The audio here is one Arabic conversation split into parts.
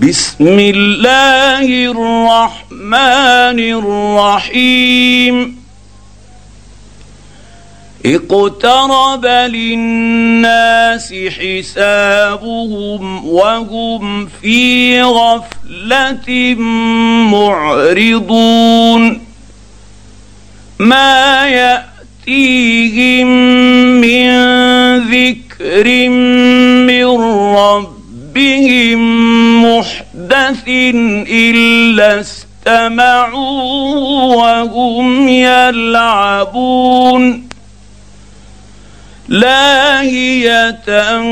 بسم الله الرحمن الرحيم اقترب للناس حسابهم وهم في غفلة معرضون ما يأتيهم من ذكر من ربهم محدث إلا استمعوا وهم يلعبون لاهية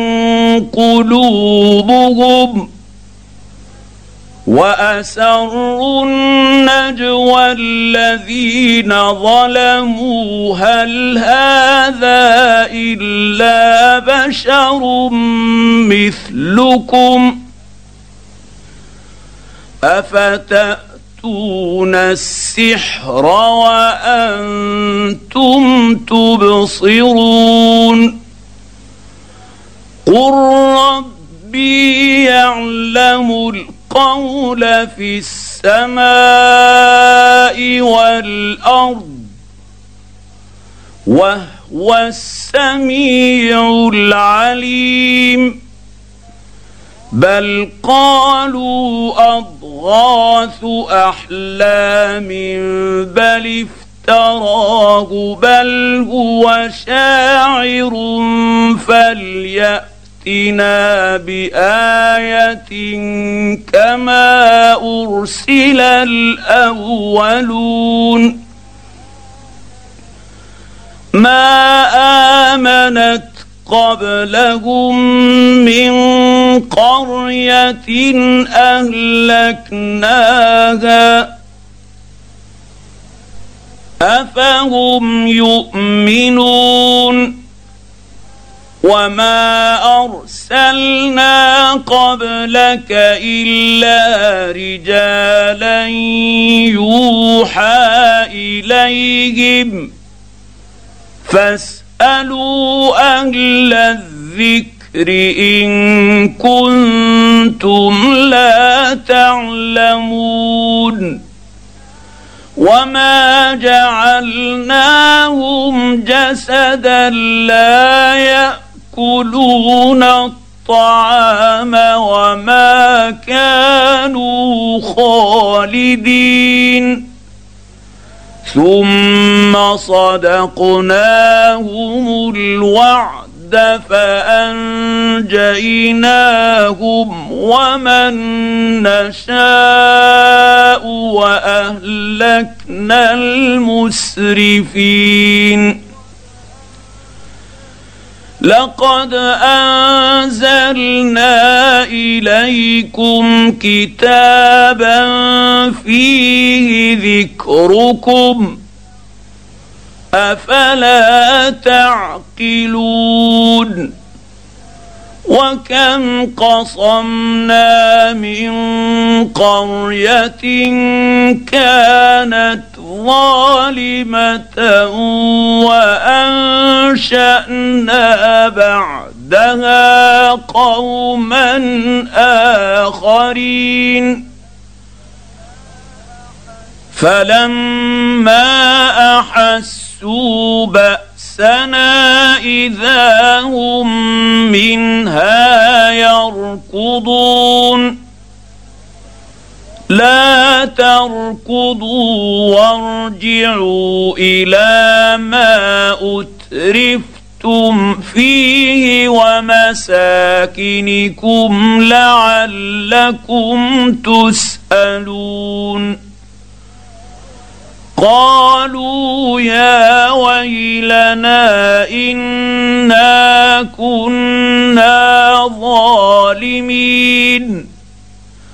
قلوبهم وأسروا النجوى الذين ظلموا هل هذا إلا بشر مثلكم أفتأتون السحر وأنتم تبصرون قل ربي يعلم القول في السماء والأرض وهو السميع العليم بل قالوا أضغاث أحلام بل افتراه بل هو شاعر فليأتنا بآية كما أرسل الأولون ما آمنت قبلهم من قرية أهلكناها أفهم يؤمنون وما أرسلنا قبلك إلا رجالا يوحى إليهم فاسألوا أهل الذكر إن كنتم لا تعلمون وما جعلناهم جسدا لا يأكلون الطعام وما كانوا خالدين ثم صدقناهم الوعد فأنجيناهم ومن نشاء وأهلكنا المسرفين لقد أنزلنا إليكم كتابا فيه ذكركم أفلا تعقلون وكم قصمنا من قرية كانت ظالمة وأنشأنا بعدها قوما آخرين فلما أحسوا بأسنا إذا هم منها يركضون لا تركضوا وارجعوا إلى ما أترفتم فيه ومساكنكم لعلكم تسألون قالوا يا ويلنا إنا كنا ظالمين